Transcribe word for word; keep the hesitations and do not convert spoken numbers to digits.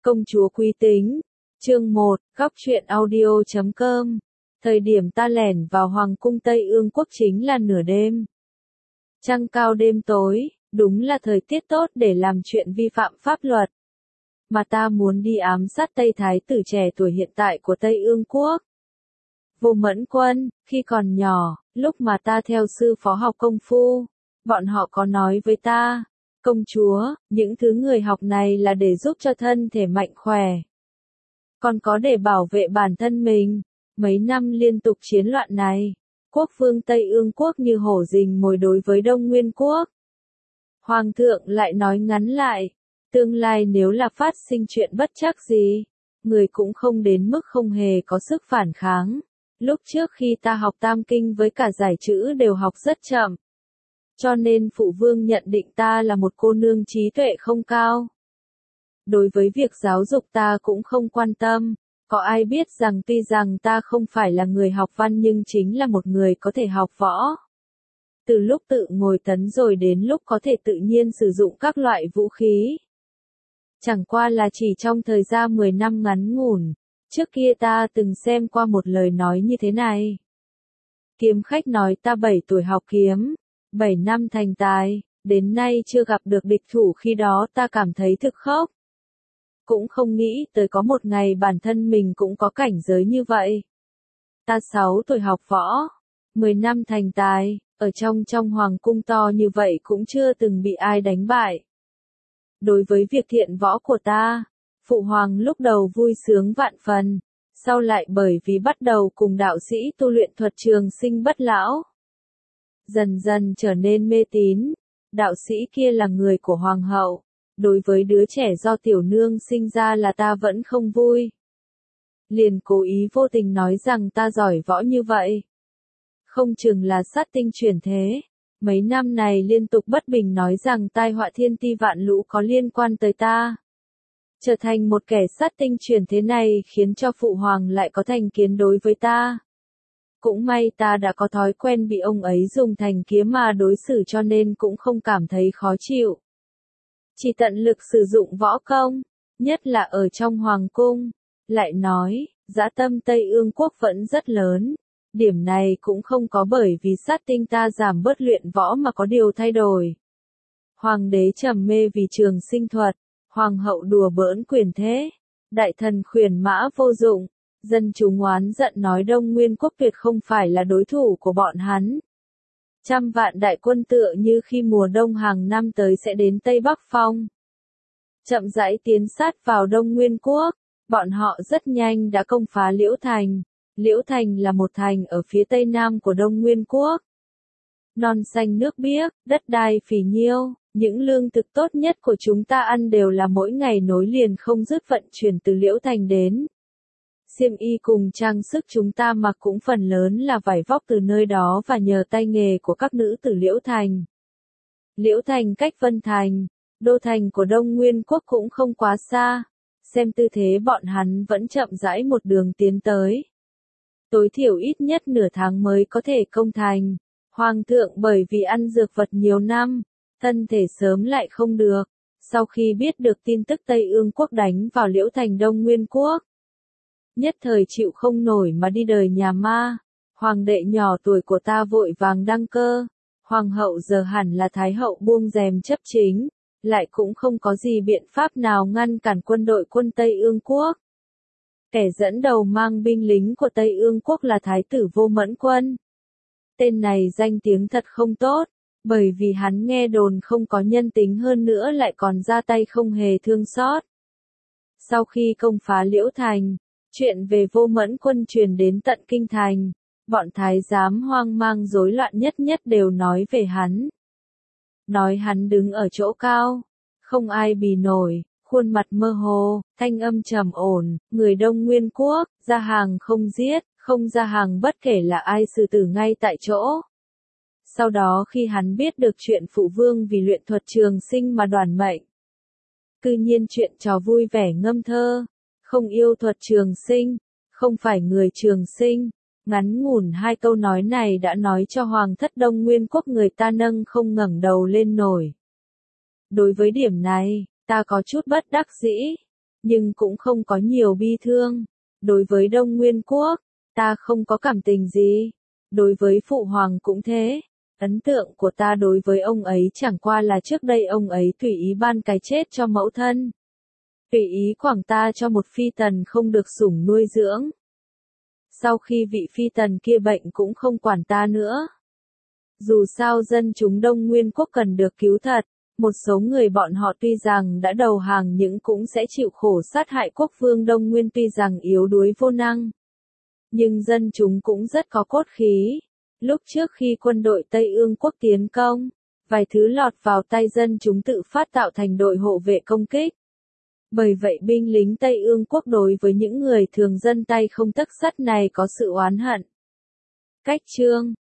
Công chúa Quý Tính, chương một, góc truyện audio chấm com. Thời điểm ta lẻn vào Hoàng cung Tây Ương Quốc chính là nửa đêm. Trăng cao đêm tối, đúng là thời tiết tốt để làm chuyện vi phạm pháp luật. Mà ta muốn đi ám sát Tây Thái tử trẻ tuổi hiện tại của Tây Ương Quốc. Vô Mẫn Quân, khi còn nhỏ, lúc mà ta theo sư phó học công phu, bọn họ có nói với ta, công chúa, những thứ người học này là để giúp cho thân thể mạnh khỏe. Còn có để bảo vệ bản thân mình. Mấy năm liên tục chiến loạn này, quốc vương Tây Ương Quốc như hổ rình mồi đối với Đông Nguyên Quốc. Hoàng thượng lại nói ngắn lại, tương lai nếu là phát sinh chuyện bất trắc gì, người cũng không đến mức không hề có sức phản kháng. Lúc trước khi ta học tam kinh với cả giải chữ đều học rất chậm. Cho nên phụ vương nhận định ta là một cô nương trí tuệ không cao. Đối với việc giáo dục ta cũng không quan tâm. Có ai biết rằng tuy rằng ta không phải là người học văn nhưng chính là một người có thể học võ. Từ lúc tự ngồi tấn rồi đến lúc có thể tự nhiên sử dụng các loại vũ khí. Chẳng qua là chỉ trong thời gian mười năm ngắn ngủn, trước kia ta từng xem qua một lời nói như thế này. Kiếm khách nói ta bảy tuổi học kiếm, bảy năm thành tài, đến nay chưa gặp được địch thủ, khi đó ta cảm thấy thực khóc. Cũng không nghĩ tới có một ngày bản thân mình cũng có cảnh giới như vậy. Ta sáu tuổi học võ, mười năm thành tài, ở trong trong hoàng cung to như vậy cũng chưa từng bị ai đánh bại. Đối với việc thiện võ của ta, phụ hoàng lúc đầu vui sướng vạn phần, sau lại bởi vì bắt đầu cùng đạo sĩ tu luyện thuật trường sinh bất lão. Dần dần trở nên mê tín, đạo sĩ kia là người của hoàng hậu. Đối với đứa trẻ do tiểu nương sinh ra là ta vẫn không vui. Liền cố ý vô tình nói rằng ta giỏi võ như vậy. Không chừng là sát tinh chuyển thế. Mấy năm này liên tục bất bình nói rằng tai họa thiên ti vạn lũ có liên quan tới ta. Trở thành một kẻ sát tinh chuyển thế này khiến cho phụ hoàng lại có thành kiến đối với ta. Cũng may ta đã có thói quen bị ông ấy dùng thành kiếm mà đối xử cho nên cũng không cảm thấy khó chịu. Chỉ tận lực sử dụng võ công, nhất là ở trong hoàng cung. Lại nói, dã tâm Tây Ương Quốc vẫn rất lớn. Điểm này cũng không có bởi vì sát tinh ta giảm bớt luyện võ mà có điều thay đổi. Hoàng đế trầm mê vì trường sinh thuật, hoàng hậu đùa bỡn quyền thế, đại thần khuyển mã vô dụng, dân chúng oán giận nói Đông Nguyên Quốc tuyệt không phải là đối thủ của bọn hắn. Trăm vạn đại quân tựa như khi mùa đông hàng năm tới sẽ đến Tây Bắc Phong. Chậm rãi tiến sát vào Đông Nguyên Quốc, bọn họ rất nhanh đã công phá Liễu Thành. Liễu Thành là một thành ở phía tây nam của Đông Nguyên Quốc. Non xanh nước biếc, đất đai phì nhiêu, những lương thực tốt nhất của chúng ta ăn đều là mỗi ngày nối liền không dứt vận chuyển từ Liễu Thành đến. Xiêm y cùng trang sức chúng ta mặc cũng phần lớn là vải vóc từ nơi đó và nhờ tay nghề của các nữ tử Liễu Thành. Liễu Thành cách Vân Thành, đô thành của Đông Nguyên Quốc cũng không quá xa, xem tư thế bọn hắn vẫn chậm rãi một đường tiến tới. Tối thiểu ít nhất nửa tháng mới có thể công thành. Hoàng thượng bởi vì ăn dược vật nhiều năm, thân thể sớm lại không được, sau khi biết được tin tức Tây Ương Quốc đánh vào Liễu Thành Đông Nguyên Quốc. Nhất thời chịu không nổi mà đi đời nhà ma. Hoàng đệ nhỏ tuổi của ta vội vàng đăng cơ. Hoàng hậu giờ hẳn là thái hậu buông rèm chấp chính, lại cũng không có gì biện pháp nào ngăn cản quân đội quân Tây Ương Quốc. Kẻ dẫn đầu mang binh lính của Tây Ương Quốc là thái tử Vô Mẫn Quân. Tên này danh tiếng thật không tốt, bởi vì hắn nghe đồn không có nhân tính hơn nữa lại còn ra tay không hề thương xót. Sau khi công phá Liễu Thành, chuyện về Vô Mẫn Quân truyền đến tận kinh thành, bọn thái giám hoang mang rối loạn nhất nhất đều nói về hắn. Nói hắn đứng ở chỗ cao, không ai bì nổi, khuôn mặt mơ hồ, thanh âm trầm ổn, người Đông Nguyên Quốc, ra hàng không giết, không ra hàng bất kể là ai xử tử ngay tại chỗ. Sau đó khi hắn biết được chuyện phụ vương vì luyện thuật trường sinh mà đoản mệnh, cư nhiên chuyện trò vui vẻ ngâm thơ. Không yêu thuật trường sinh, không phải người trường sinh. Ngắn ngủn hai câu nói này đã nói cho hoàng thất Đông Nguyên Quốc người ta nâng không ngẩng đầu lên nổi. Đối với điểm này, ta có chút bất đắc dĩ. nhưng cũng không có nhiều bi thương. Đối với Đông Nguyên Quốc, ta không có cảm tình gì. Đối với Phụ Hoàng cũng thế. Ấn tượng của ta đối với ông ấy chẳng qua là trước đây ông ấy tùy ý ban cái chết cho mẫu thân. Tùy ý quảng ta cho một phi tần không được sủng nuôi dưỡng. Sau khi vị phi tần kia bệnh cũng không quản ta nữa. Dù sao dân chúng Đông Nguyên Quốc cần được cứu thật, một số người bọn họ tuy rằng đã đầu hàng nhưng cũng sẽ chịu khổ sát hại quốc vương Đông Nguyên tuy rằng yếu đuối vô năng. Nhưng dân chúng cũng rất có cốt khí. Lúc trước khi quân đội Tây Ương Quốc tiến công, vài thứ lọt vào tay dân chúng tự phát tạo thành đội hộ vệ công kích. Bởi vậy binh lính Tây Ương Quốc đối với những người thường dân tay không tấc sắt này có sự oán hận. Cách chương